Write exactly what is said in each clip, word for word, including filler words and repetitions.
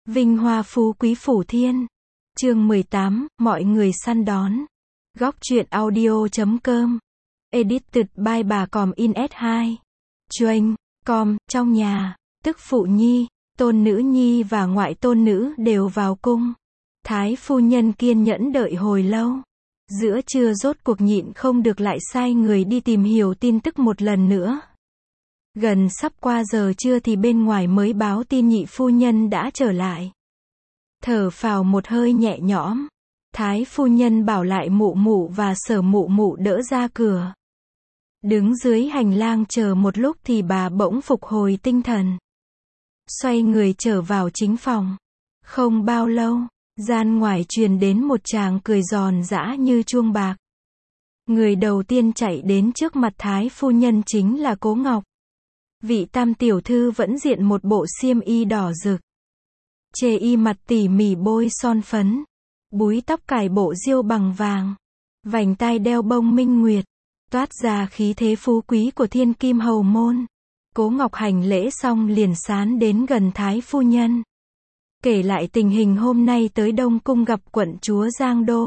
Vinh hoa phú quý phủ thiên. Chương mười tám, mọi người săn đón. Góc truyện audio chấm com. Edited by bà Còm in ét hai. Chuyên, com, trong nhà, tức phụ nhi, tôn nữ nhi và ngoại tôn nữ đều vào cung. Thái phu nhân kiên nhẫn đợi hồi lâu. Giữa trưa rốt cuộc nhịn không được lại sai người đi tìm hiểu tin tức một lần nữa. Gần sắp qua giờ trưa thì bên ngoài mới báo tin nhị phu nhân đã trở lại. Thở phào một hơi nhẹ nhõm. Thái phu nhân bảo lại mụ mụ và Sở mụ mụ đỡ ra cửa. Đứng dưới hành lang chờ một lúc thì bà bỗng phục hồi tinh thần. Xoay người trở vào chính phòng. Không bao lâu, gian ngoài truyền đến một tràng cười giòn giã như chuông bạc. Người đầu tiên chạy đến trước mặt Thái phu nhân chính là Cố Ngọc. Vị tam tiểu thư vẫn diện một bộ xiêm y đỏ rực. Chê y mặt tỉ mỉ bôi son phấn. Búi tóc cài bộ diêu bằng vàng. Vành tai đeo bông minh nguyệt. Toát ra khí thế phú quý của thiên kim hầu môn. Cố Ngọc hành lễ xong liền sán đến gần Thái phu nhân. Kể lại tình hình hôm nay tới Đông Cung gặp quận chúa Giang Đô.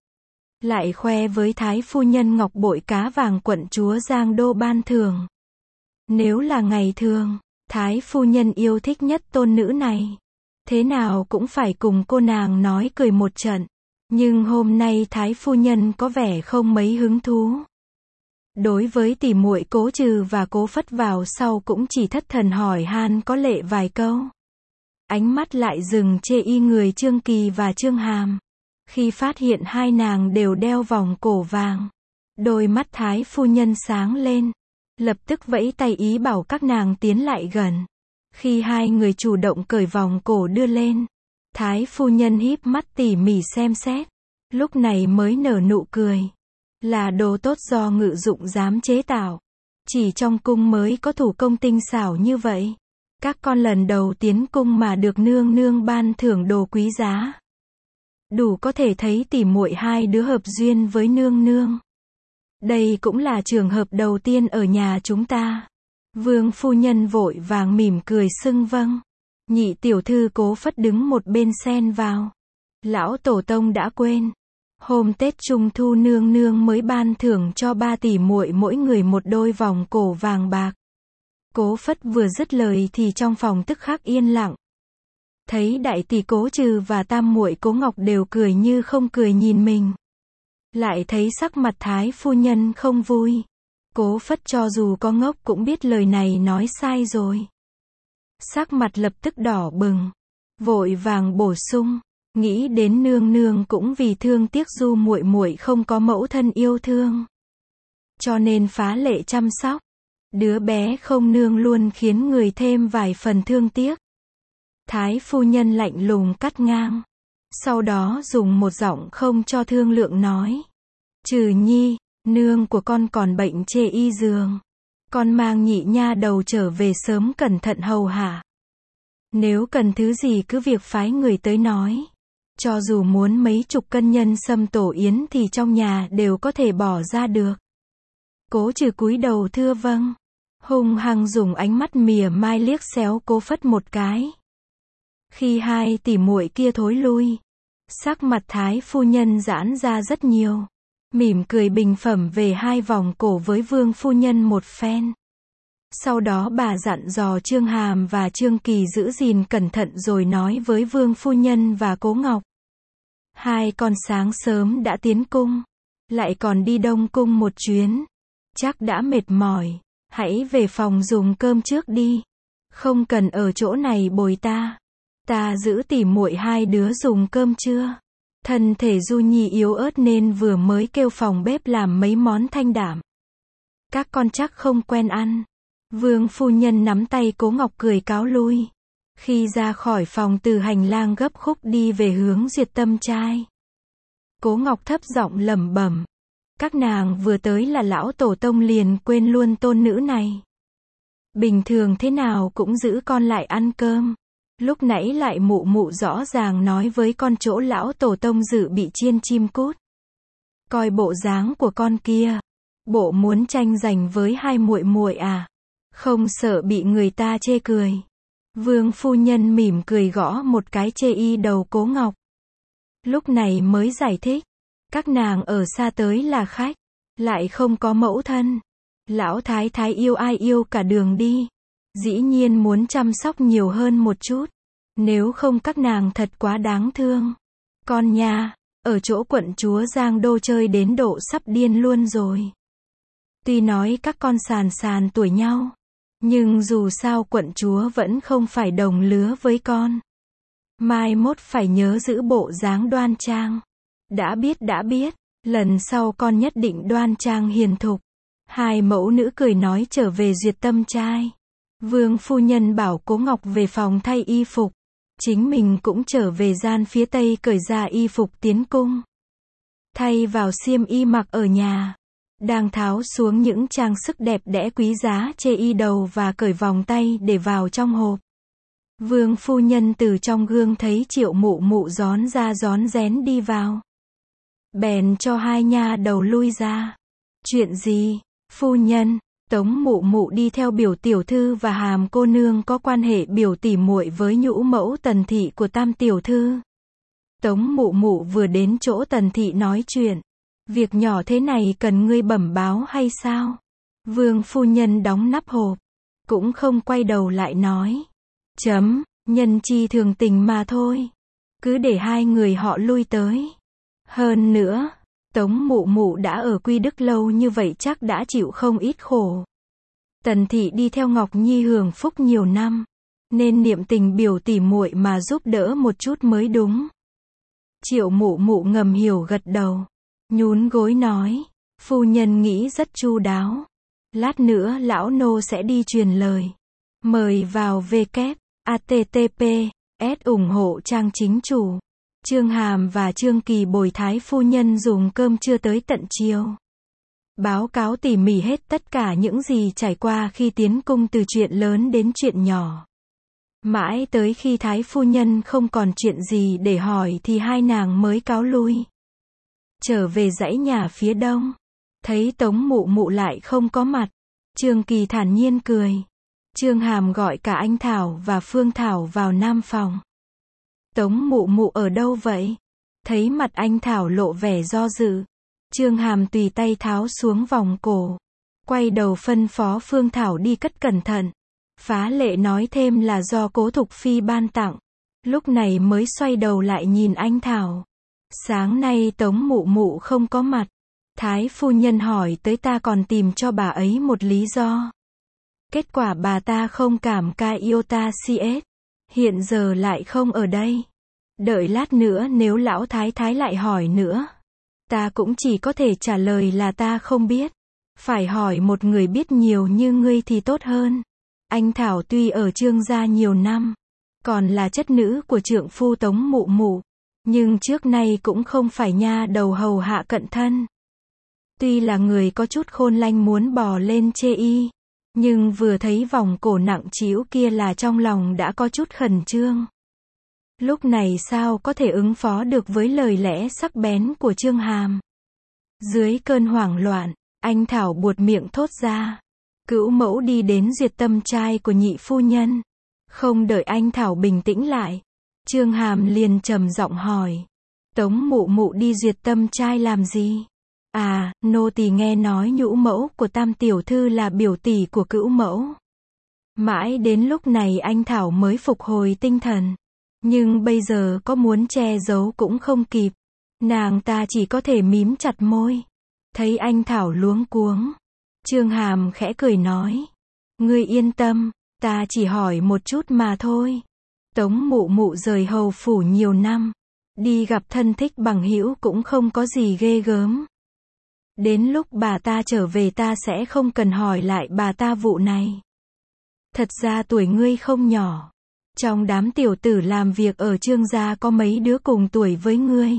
Lại khoe với Thái phu nhân ngọc bội cá vàng quận chúa Giang Đô ban thưởng. Nếu là ngày thường, Thái phu nhân yêu thích nhất tôn nữ này. Thế nào cũng phải cùng cô nàng nói cười một trận. Nhưng hôm nay Thái phu nhân có vẻ không mấy hứng thú. Đối với tỷ muội Cố Trừ và Cố Phất vào sau cũng chỉ thất thần hỏi han có lệ vài câu. Ánh mắt lại dừng chê y người Trương Kỳ và Trương Hàm. Khi phát hiện hai nàng đều đeo vòng cổ vàng, đôi mắt Thái phu nhân sáng lên. Lập tức vẫy tay ý bảo các nàng tiến lại gần. Khi hai người chủ động cởi vòng cổ đưa lên, Thái phu nhân híp mắt tỉ mỉ xem xét. Lúc này mới nở nụ cười. Là đồ tốt do ngự dụng dám chế tạo. Chỉ trong cung mới có thủ công tinh xảo như vậy. Các con lần đầu tiến cung mà được nương nương ban thưởng đồ quý giá. Đủ có thể thấy tỉ muội hai đứa hợp duyên với nương nương. Đây cũng là trường hợp đầu tiên ở nhà chúng ta. Vương phu nhân vội vàng mỉm cười xưng vâng. Nhị tiểu thư Cố Phất đứng một bên xen vào. Lão tổ tông đã quên. Hôm Tết Trung Thu nương nương mới ban thưởng cho ba tỷ muội mỗi người một đôi vòng cổ vàng bạc. Cố Phất vừa dứt lời thì trong phòng tức khắc yên lặng. Thấy đại tỷ Cố Trừ và tam muội Cố Ngọc đều cười như không cười nhìn mình. Lại thấy sắc mặt Thái phu nhân không vui. Cố Phất cho dù có ngốc cũng biết lời này nói sai rồi. Sắc mặt lập tức đỏ bừng. Vội vàng bổ sung. Nghĩ đến nương nương cũng vì thương tiếc Du muội muội không có mẫu thân yêu thương. Cho nên phá lệ chăm sóc. Đứa bé không nương luôn khiến người thêm vài phần thương tiếc. Thái phu nhân lạnh lùng cắt ngang. Sau đó dùng một giọng không cho thương lượng nói. Trừ nhi, nương của con còn bệnh chê y giường. Con mang nhị nha đầu trở về sớm cẩn thận hầu hạ. Nếu cần thứ gì cứ việc phái người tới nói. Cho dù muốn mấy chục cân nhân sâm tổ yến thì trong nhà đều có thể bỏ ra được. Cố Trừ cúi đầu thưa vâng. Hung hăng dùng ánh mắt mỉa mai liếc xéo Cố Phất một cái. Khi hai tỷ muội kia thối lui, sắc mặt Thái phu nhân giãn ra rất nhiều. Mỉm cười bình phẩm về hai vòng cổ với Vương phu nhân một phen. Sau đó bà dặn dò Trương Hàm và Trương Kỳ giữ gìn cẩn thận rồi nói với Vương phu nhân và Cố Ngọc. Hai con sáng sớm đã tiến cung, lại còn đi Đông Cung một chuyến. Chắc đã mệt mỏi, hãy về phòng dùng cơm trước đi. Không cần ở chỗ này bồi ta. Ta giữ tỉ muội hai đứa dùng cơm trưa. Thân thể Du Nhi yếu ớt nên vừa mới kêu phòng bếp làm mấy món thanh đạm. Các con chắc không quen ăn. Vương phu nhân nắm tay Cố Ngọc cười cáo lui. Khi ra khỏi phòng từ hành lang gấp khúc đi về hướng Duyệt Tâm trai. Cố Ngọc thấp giọng lẩm bẩm. Các nàng vừa tới là lão tổ tông liền quên luôn tôn nữ này. Bình thường thế nào cũng giữ con lại ăn cơm. Lúc nãy lại mụ mụ rõ ràng nói với con chỗ lão tổ tông dự bị chiên chim cút. Coi bộ dáng của con kia. Bộ muốn tranh giành với hai muội muội à? Không sợ bị người ta chê cười. Vương phu nhân mỉm cười gõ một cái chê y đầu Cố Ngọc. Lúc này mới giải thích. Các nàng ở xa tới là khách. Lại không có mẫu thân. Lão thái thái yêu ai yêu cả đường đi. Dĩ nhiên muốn chăm sóc nhiều hơn một chút. Nếu không các nàng thật quá đáng thương. Con nha, ở chỗ quận chúa Giang Đô chơi đến độ sắp điên luôn rồi. Tuy nói các con sàn sàn tuổi nhau. Nhưng dù sao quận chúa vẫn không phải đồng lứa với con. Mai mốt phải nhớ giữ bộ dáng đoan trang. Đã biết đã biết, lần sau con nhất định đoan trang hiền thục. Hai mẫu nữ cười nói trở về duyệt tâm trai. Vương phu nhân bảo Cố Ngọc về phòng thay y phục. Chính mình cũng trở về gian phía tây cởi ra y phục tiến cung. Thay vào xiêm y mặc ở nhà. Đang tháo xuống những trang sức đẹp đẽ quý giá chê y đầu và cởi vòng tay để vào trong hộp. Vương phu nhân từ trong gương thấy Triệu Mụ Mụ rón ra rón rén đi vào. Bèn cho hai nha đầu lui ra. Chuyện gì, phu nhân? Tống Mụ Mụ đi theo biểu tiểu thư và Hàm cô nương có quan hệ biểu tỉ muội với nhũ mẫu Tần thị của Tam tiểu thư. Tống Mụ Mụ vừa đến chỗ Tần thị nói chuyện. Việc nhỏ thế này cần ngươi bẩm báo hay sao? Vương phu nhân đóng nắp hộp. Cũng không quay đầu lại nói. Chấm, nhân chi thường tình mà thôi. Cứ để hai người họ lui tới. Hơn nữa, Tống Mụ Mụ đã ở Quy Đức lâu như vậy chắc đã chịu không ít khổ. Tần thị đi theo Ngọc Nhi hưởng phúc nhiều năm. Nên niệm tình biểu tỉ muội mà giúp đỡ một chút mới đúng. Triệu Mụ Mụ ngầm hiểu gật đầu. Nhún gối nói, phu nhân nghĩ rất chu đáo. Lát nữa lão nô sẽ đi truyền lời. Mời vào w w w a t t p s ủng hộ trang chính chủ. Trương Hàm và Trương Kỳ bồi thái phu nhân dùng cơm trưa tới tận chiều. Báo cáo tỉ mỉ hết tất cả những gì trải qua khi tiến cung từ chuyện lớn đến chuyện nhỏ. Mãi tới khi thái phu nhân không còn chuyện gì để hỏi thì hai nàng mới cáo lui. Trở về dãy nhà phía đông. Thấy Tống Mụ Mụ lại không có mặt. Trương Kỳ thản nhiên cười. Trương Hàm gọi cả anh Thảo và Phương Thảo vào nam phòng. Tống Mụ Mụ ở đâu vậy? Thấy mặt anh Thảo lộ vẻ do dự. Trương Hàm tùy tay tháo xuống vòng cổ. Quay đầu phân phó Phương Thảo đi cất cẩn thận. Phá lệ nói thêm là do Cố Thục Phi ban tặng. Lúc này mới xoay đầu lại nhìn anh Thảo. Sáng nay Tống Mụ Mụ không có mặt. Thái phu nhân hỏi tới ta còn tìm cho bà ấy một lý do. Kết quả bà ta không cảm ca yêu ta cs. Hiện giờ lại không ở đây. Đợi lát nữa nếu lão thái thái lại hỏi nữa. Ta cũng chỉ có thể trả lời là ta không biết. Phải hỏi một người biết nhiều như ngươi thì tốt hơn. Anh Thảo tuy ở Trương gia nhiều năm. Còn là chất nữ của trượng phu Tống Mụ Mụ. Nhưng trước nay cũng không phải nha đầu hầu hạ cận thân. Tuy là người có chút khôn lanh muốn bò lên chê y. Nhưng vừa thấy vòng cổ nặng trĩu kia là trong lòng đã có chút khẩn trương. Lúc này sao có thể ứng phó được với lời lẽ sắc bén của Trương Hàm. Dưới cơn hoảng loạn, anh Thảo buột miệng thốt ra. Cữu mẫu đi đến duyệt tâm trai của nhị phu nhân. Không đợi anh Thảo bình tĩnh lại. Trương Hàm liền trầm giọng hỏi. Tống Mụ Mụ đi duyệt tâm trai làm gì? À, nô tỳ nghe nói nhũ mẫu của Tam tiểu thư là biểu tỷ của cữu mẫu. Mãi đến lúc này anh Thảo mới phục hồi tinh thần. Nhưng bây giờ có muốn che giấu cũng không kịp. Nàng ta chỉ có thể mím chặt môi. Thấy anh Thảo luống cuống. Trương Hàm khẽ cười nói. Ngươi yên tâm, ta chỉ hỏi một chút mà thôi. Tống Mụ Mụ rời hầu phủ nhiều năm. Đi gặp thân thích bằng hữu cũng không có gì ghê gớm. Đến lúc bà ta trở về ta sẽ không cần hỏi lại bà ta vụ này. Thật ra tuổi ngươi không nhỏ. Trong đám tiểu tử làm việc ở Trương gia có mấy đứa cùng tuổi với ngươi.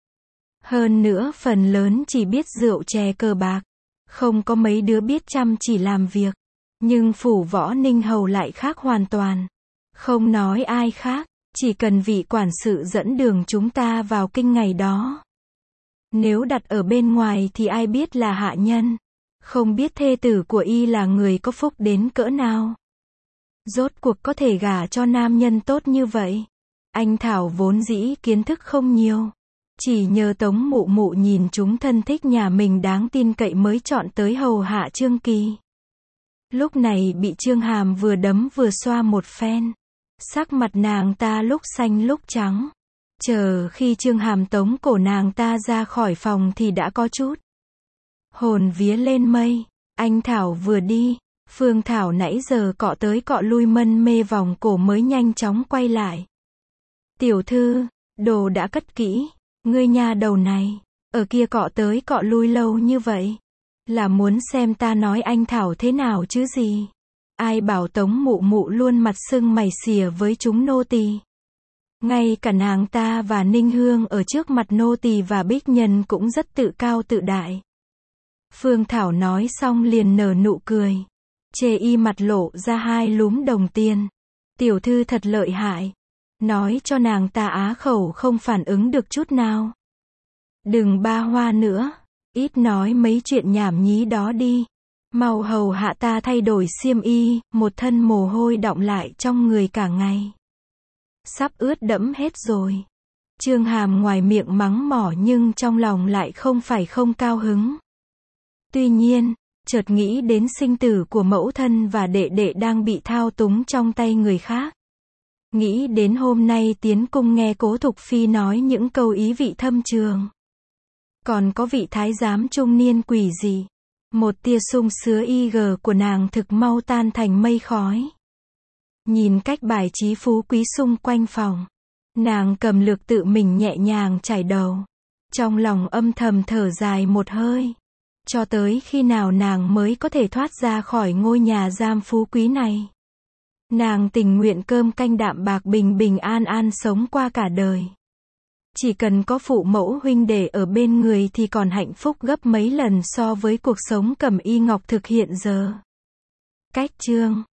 Hơn nữa phần lớn chỉ biết rượu chè cờ bạc. Không có mấy đứa biết chăm chỉ làm việc. Nhưng phủ Võ Ninh Hầu lại khác hoàn toàn. Không nói ai khác, chỉ cần vị quản sự dẫn đường chúng ta vào kinh ngày đó. Nếu đặt ở bên ngoài thì ai biết là hạ nhân. Không biết thê tử của y là người có phúc đến cỡ nào. Rốt cuộc có thể gả cho nam nhân tốt như vậy. Anh Thảo vốn dĩ kiến thức không nhiều. Chỉ nhờ Tống Mụ Mụ nhìn chúng thân thích nhà mình đáng tin cậy mới chọn tới hầu hạ Trương Kỳ. Lúc này bị Trương Hàm vừa đấm vừa xoa một phen. Sắc mặt nàng ta lúc xanh lúc trắng. Chờ khi Trương Hàm tống cổ nàng ta ra khỏi phòng thì đã có chút hồn vía lên mây. Anh Thảo vừa đi, Phương Thảo nãy giờ cọ tới cọ lui mân mê vòng cổ mới nhanh chóng quay lại. Tiểu thư, đồ đã cất kỹ. Ngươi nha đầu này, ở kia cọ tới cọ lui lâu như vậy. Là muốn xem ta nói anh Thảo thế nào chứ gì. Ai bảo Tống Mụ Mụ luôn mặt sưng mày xìa với chúng nô tỳ. Ngay cả nàng ta và Ninh Hương ở trước mặt nô tỳ và bích nhân cũng rất tự cao tự đại. Phương Thảo nói xong liền nở nụ cười. Chê y mặt lộ ra hai lúm đồng tiền. Tiểu thư thật lợi hại. Nói cho nàng ta á khẩu không phản ứng được chút nào. Đừng ba hoa nữa. Ít nói mấy chuyện nhảm nhí đó đi. Mau hầu hạ ta thay đổi xiêm y, một thân mồ hôi đọng lại trong người cả ngày. Sắp ướt đẫm hết rồi. Trương Hàm ngoài miệng mắng mỏ nhưng trong lòng lại không phải không cao hứng. Tuy nhiên, chợt nghĩ đến sinh tử của mẫu thân và đệ đệ đang bị thao túng trong tay người khác. Nghĩ đến hôm nay tiến cung nghe Cố Thục Phi nói những câu ý vị thâm trường. Còn có vị thái giám trung niên quỷ gì. Một tia sung sứa y gờ của nàng thực mau tan thành mây khói. Nhìn cách bài trí phú quý xung quanh phòng. Nàng cầm lược tự mình nhẹ nhàng chải đầu. Trong lòng âm thầm thở dài một hơi. Cho tới khi nào nàng mới có thể thoát ra khỏi ngôi nhà giam phú quý này. Nàng tình nguyện cơm canh đạm bạc bình bình an an sống qua cả đời. Chỉ cần có phụ mẫu huynh đệ ở bên người thì còn hạnh phúc gấp mấy lần so với cuộc sống cẩm y ngọc thực hiện giờ. Cách chương